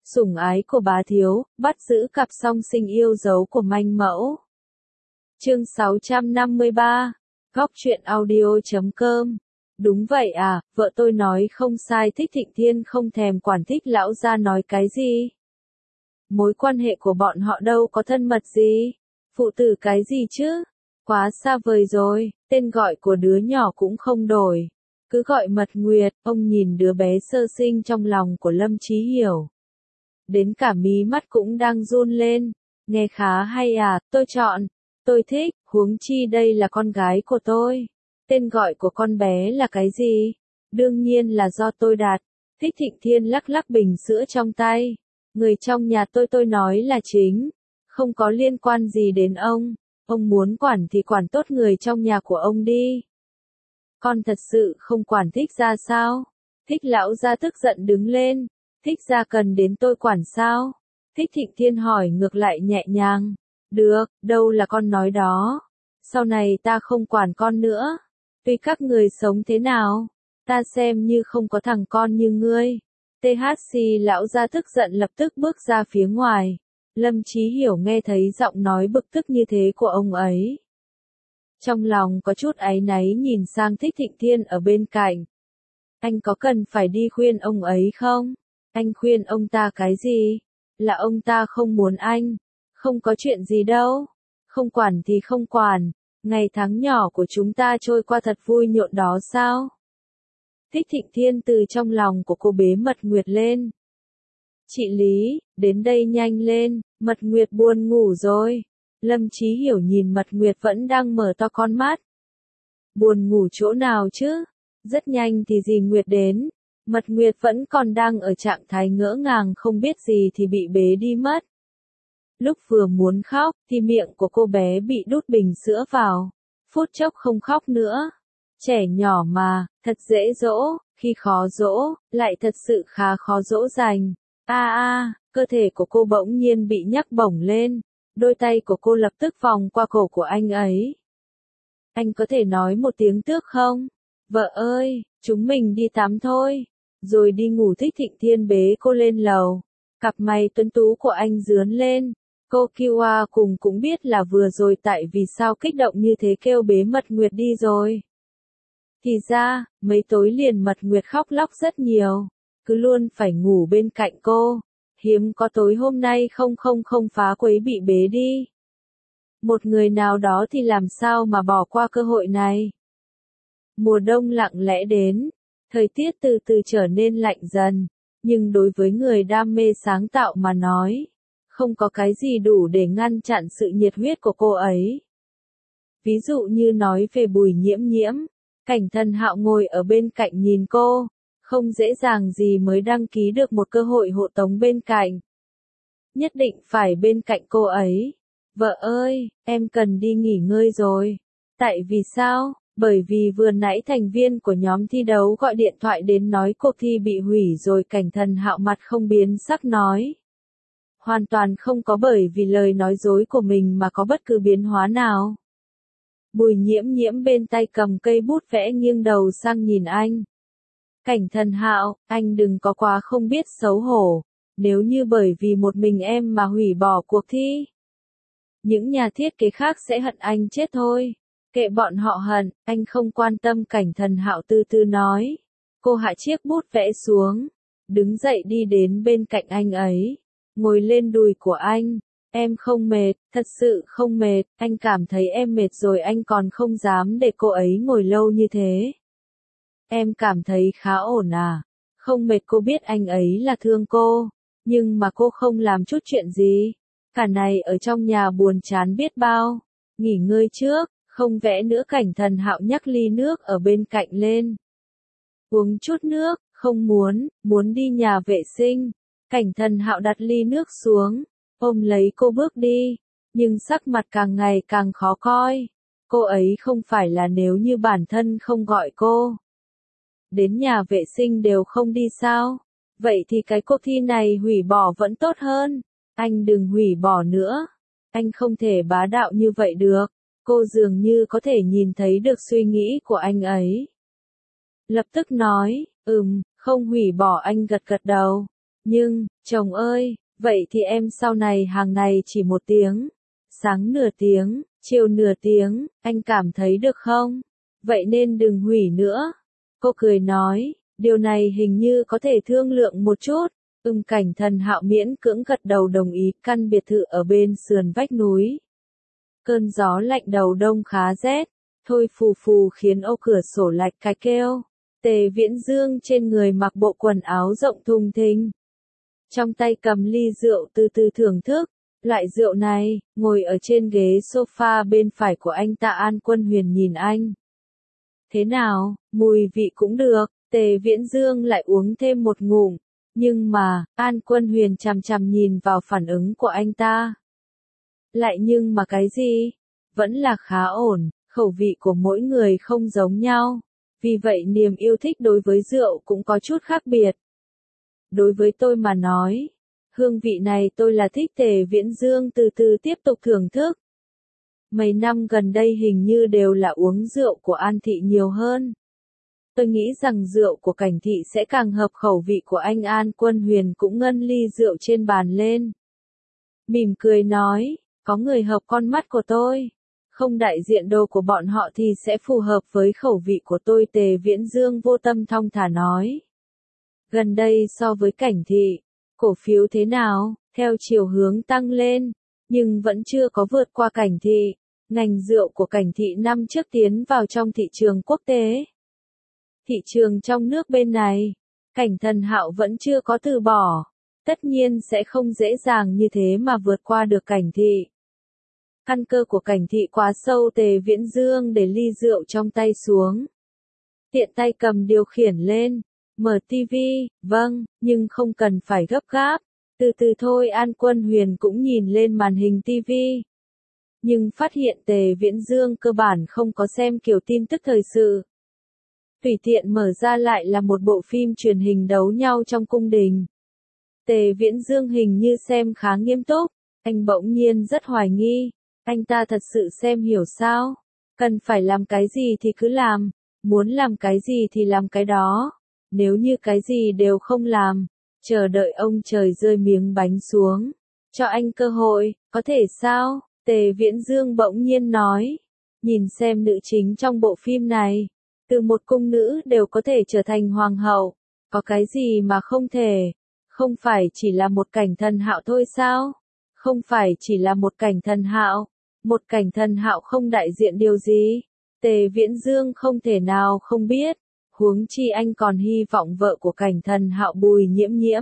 Sủng ái của bá thiếu, bắt giữ cặp song sinh yêu dấu của manh mẫu. Chương 653, Góc truyện audio.com. Đúng vậy à, vợ tôi nói không sai, Thích Thịnh Thiên không thèm quản Thích lão gia nói cái gì. Mối quan hệ của bọn họ đâu có thân mật gì, phụ tử cái gì chứ, quá xa vời rồi, tên gọi của đứa nhỏ cũng không đổi. Cứ gọi Mật Nguyệt, ông nhìn đứa bé sơ sinh trong lòng của Lâm Chí Hiểu. Đến cả mí mắt cũng đang run lên, nghe khá hay à, tôi chọn, tôi thích, huống chi đây là con gái của tôi. Tên gọi của con bé là cái gì? Đương nhiên là do tôi đặt. Thích Thịnh Thiên lắc lắc bình sữa trong tay. Người trong nhà tôi nói là chính, không có liên quan gì đến ông muốn quản thì quản tốt người trong nhà của ông đi. Con thật sự không quản Thích gia sao? Thích lão gia tức giận đứng lên. Thích gia cần đến tôi quản sao? Thích Thịnh Thiên hỏi ngược lại nhẹ nhàng. Được, đâu là con nói đó. Sau này ta không quản con nữa. Tuy các người sống thế nào, ta xem như không có thằng con như ngươi. THC lão gia tức giận lập tức bước ra phía ngoài. Lâm Chí Hiểu nghe thấy giọng nói bực tức như thế của ông ấy. Trong lòng có chút áy náy nhìn sang Thích Thịnh Thiên ở bên cạnh. Anh có cần phải đi khuyên ông ấy không? Anh khuyên ông ta cái gì? Là ông ta không muốn anh. Không có chuyện gì đâu. Không quản thì không quản. Ngày tháng nhỏ của chúng ta trôi qua thật vui nhộn đó sao? Thích Thịnh Thiên từ trong lòng của cô bế Mật Nguyệt lên. Chị Lý, đến đây nhanh lên, Mật Nguyệt buồn ngủ rồi. Lâm Chí Hiểu nhìn Mật Nguyệt vẫn đang mở to con mắt. Buồn ngủ chỗ nào chứ? Rất nhanh thì dì Nguyệt đến. Mật Nguyệt vẫn còn đang ở trạng thái ngỡ ngàng không biết gì thì bị bế đi mất. Lúc vừa muốn khóc thì miệng của cô bé bị đút bình sữa vào. Phút chốc không khóc nữa. Trẻ nhỏ mà, thật dễ dỗ, khi khó dỗ, lại thật sự khá khó dỗ dành. Cơ thể của cô bỗng nhiên bị nhấc bổng lên. Đôi tay của cô lập tức vòng qua cổ của anh ấy. Anh có thể nói một tiếng tước không? Vợ ơi, chúng mình đi tắm thôi. Rồi đi ngủ. Thích Thịnh Thiên bế cô lên lầu. Cặp mày tuấn tú của anh rướn lên. Cô Kiwa cùng cũng biết là vừa rồi tại vì sao kích động như thế kêu bế Mật Nguyệt đi rồi. Thì ra, mấy tối liền Mật Nguyệt khóc lóc rất nhiều. Cứ luôn phải ngủ bên cạnh cô. Hiếm có tối hôm nay không phá quấy bị bế đi. Một người nào đó thì làm sao mà bỏ qua cơ hội này. Mùa đông lặng lẽ đến. Thời tiết từ từ trở nên lạnh dần. Nhưng đối với người đam mê sáng tạo mà nói, không có cái gì đủ để ngăn chặn sự nhiệt huyết của cô ấy. Ví dụ như nói về Bùi Nhiễm Nhiễm, Cảnh Thần Hạo ngồi ở bên cạnh nhìn cô, không dễ dàng gì mới đăng ký được một cơ hội hộ tống bên cạnh. Nhất định phải bên cạnh cô ấy. Vợ ơi, em cần đi nghỉ ngơi rồi. Tại vì sao? Bởi vì vừa nãy thành viên của nhóm thi đấu gọi điện thoại đến nói cuộc thi bị hủy rồi. Cảnh Thần Hạo mặt không biến sắc nói. Hoàn toàn không có bởi vì lời nói dối của mình mà có bất cứ biến hóa nào. Bùi Nhiễm Nhiễm bên tay cầm cây bút vẽ nghiêng đầu sang nhìn anh. Cảnh Thần Hạo, anh đừng có quá không biết xấu hổ. Nếu như bởi vì một mình em mà hủy bỏ cuộc thi, những nhà thiết kế khác sẽ hận anh chết thôi. Kệ bọn họ hận, anh không quan tâm. Cảnh Thần Hạo từ từ nói. Cô hạ chiếc bút vẽ xuống, đứng dậy đi đến bên cạnh anh ấy, ngồi lên đùi của anh. Em không mệt, thật sự không mệt, anh cảm thấy em mệt rồi anh còn không dám để cô ấy ngồi lâu như thế. Em cảm thấy khá ổn à? Không mệt. Cô biết anh ấy là thương cô, nhưng mà cô không làm chút chuyện gì. Cả này ở trong nhà buồn chán biết bao. Nghỉ ngơi trước, không vẽ nữa. Cảnh Thần Hạo nhắc ly nước ở bên cạnh lên. Uống chút nước, không muốn đi nhà vệ sinh. Cảnh Thần Hạo đặt ly nước xuống, ôm lấy cô bước đi, nhưng sắc mặt càng ngày càng khó coi. Cô ấy không phải là nếu như bản thân không gọi cô đến nhà vệ sinh đều không đi sao? Vậy thì cái cuộc thi này hủy bỏ vẫn tốt hơn. Anh đừng hủy bỏ nữa. Anh không thể bá đạo như vậy được. Cô dường như có thể nhìn thấy được suy nghĩ của anh ấy. Lập tức nói, không hủy bỏ. Anh gật gật đầu. Nhưng, chồng ơi, vậy thì em sau này hàng ngày chỉ 1 tiếng, sáng nửa tiếng, chiều nửa tiếng, anh cảm thấy được không? Vậy nên đừng hủy nữa. Cô cười nói, điều này hình như có thể thương lượng một chút. Cảnh Thần Hạo miễn cưỡng gật đầu đồng ý. Căn biệt thự ở bên sườn vách núi. Cơn gió lạnh đầu đông khá rét, thôi phù phù khiến ô cửa sổ lạch cạch kêu. Tề Viễn Dương trên người mặc bộ quần áo rộng thùng thình. Trong tay cầm ly rượu từ từ thưởng thức. Loại rượu này, ngồi ở trên ghế sofa bên phải của anh ta. An Quân Huyền nhìn anh. Thế nào, mùi vị cũng được. Tề Viễn Dương lại uống thêm một ngụm. Nhưng mà, An Quân Huyền chằm chằm nhìn vào phản ứng của anh ta. Lại nhưng mà cái gì? Vẫn là khá ổn, khẩu vị của mỗi người không giống nhau. Vì vậy niềm yêu thích đối với rượu cũng có chút khác biệt. Đối với tôi mà nói, hương vị này tôi là thích. Tề Viễn Dương từ từ tiếp tục thưởng thức. Mấy năm gần đây hình như đều là uống rượu của An Thị nhiều hơn. Tôi nghĩ rằng rượu của Cảnh Thị sẽ càng hợp khẩu vị của anh. An Quân Huyền cũng ngân ly rượu trên bàn lên. Mỉm cười nói, có người hợp con mắt của tôi. Không đại diện đồ của bọn họ thì sẽ phù hợp với khẩu vị của tôi. Tề Viễn Dương vô tâm thong thả nói. Gần đây so với Cảnh Thị, cổ phiếu thế nào? Theo chiều hướng tăng lên, nhưng vẫn chưa có vượt qua Cảnh Thị. Ngành rượu của Cảnh Thị năm trước tiến vào trong thị trường quốc tế. Thị trường trong nước bên này, Cảnh Thần Hạo vẫn chưa có từ bỏ. Tất nhiên sẽ không dễ dàng như thế mà vượt qua được Cảnh Thị. Căn cơ của Cảnh Thị quá sâu. Tề Viễn Dương để ly rượu trong tay xuống. Tiện tay cầm điều khiển lên. Mở tivi, vâng, nhưng không cần phải gấp gáp. Từ từ thôi. An Quân Huyền cũng nhìn lên màn hình tivi. Nhưng phát hiện Tề Viễn Dương cơ bản không có xem kiểu tin tức thời sự. Tùy tiện mở ra lại là một bộ phim truyền hình đấu nhau trong cung đình. Tề Viễn Dương hình như xem khá nghiêm túc. Anh bỗng nhiên rất hoài nghi. Anh ta thật sự xem hiểu sao? Cần phải làm cái gì thì cứ làm. Muốn làm cái gì thì làm cái đó. Nếu như cái gì đều không làm, chờ đợi ông trời rơi miếng bánh xuống. Cho anh cơ hội, có thể sao? Tề Viễn Dương bỗng nhiên nói. Nhìn xem nữ chính trong bộ phim này. Từ một cung nữ đều có thể trở thành hoàng hậu. Có cái gì mà không thể? Không phải chỉ là một Cảnh Thần Hạo thôi sao? Không phải chỉ là một Cảnh Thần Hạo. Một Cảnh Thần Hạo không đại diện điều gì? Tề Viễn Dương không thể nào không biết. Huống chi anh còn hy vọng vợ của Cảnh Thần Hạo Bùi Nhiễm Nhiễm.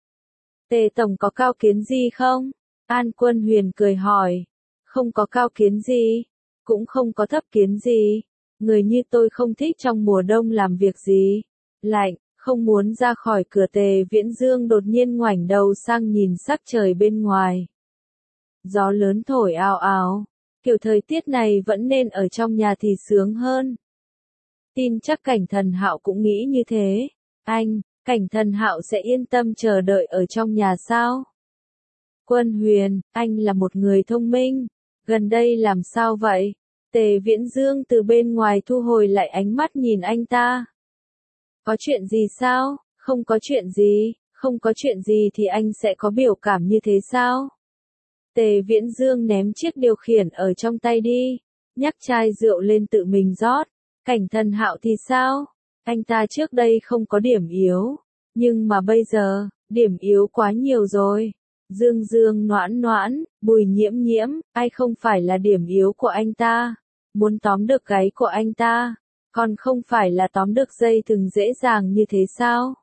Tề Tổng có cao kiến gì không? An Quân Huyền cười hỏi. Không có cao kiến gì. Cũng không có thấp kiến gì. Người như tôi không thích trong mùa đông làm việc gì. Lạnh, không muốn ra khỏi cửa. Tề Viễn Dương đột nhiên ngoảnh đầu sang nhìn sắc trời bên ngoài. Gió lớn thổi ào ào. Kiểu thời tiết này vẫn nên ở trong nhà thì sướng hơn. Tin chắc Cảnh Thần Hạo cũng nghĩ như thế. Cảnh Thần Hạo sẽ yên tâm chờ đợi ở trong nhà sao? Quân Huyền, anh là một người thông minh. Gần đây làm sao vậy? Tề Viễn Dương từ bên ngoài thu hồi lại ánh mắt nhìn anh ta. Có chuyện gì sao? Không có chuyện gì. Không có chuyện gì thì anh sẽ có biểu cảm như thế sao? Tề Viễn Dương ném chiếc điều khiển ở trong tay đi. Nhắc chai rượu lên tự mình rót. Cảnh Thần Hạo thì sao? Anh ta trước đây không có điểm yếu. Nhưng mà bây giờ, điểm yếu quá nhiều rồi. Dương Dương Noãn Noãn, Bùi Nhiễm Nhiễm, ai không phải là điểm yếu của anh ta. Muốn tóm được gáy của anh ta, còn không phải là tóm được dây thừng dễ dàng như thế sao?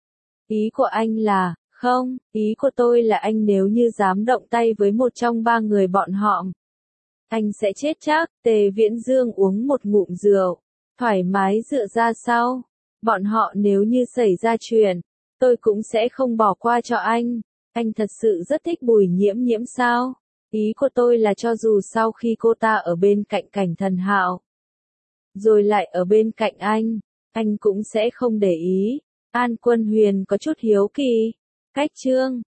Ý của anh là, không, ý của tôi là anh nếu như dám động tay với một trong 3 người bọn họ, anh sẽ chết chắc. Tề Viễn Dương uống một ngụm rượu, thoải mái dựa ra sau. Bọn họ nếu như xảy ra chuyện, tôi cũng sẽ không bỏ qua cho anh. Anh thật sự rất thích Bùi Nhiễm Nhiễm sao? Ý của tôi là cho dù sau khi cô ta ở bên cạnh Cảnh Thần Hạo, rồi lại ở bên cạnh anh cũng sẽ không để ý. An Quân Huyền có chút hiếu kỳ. Cách chương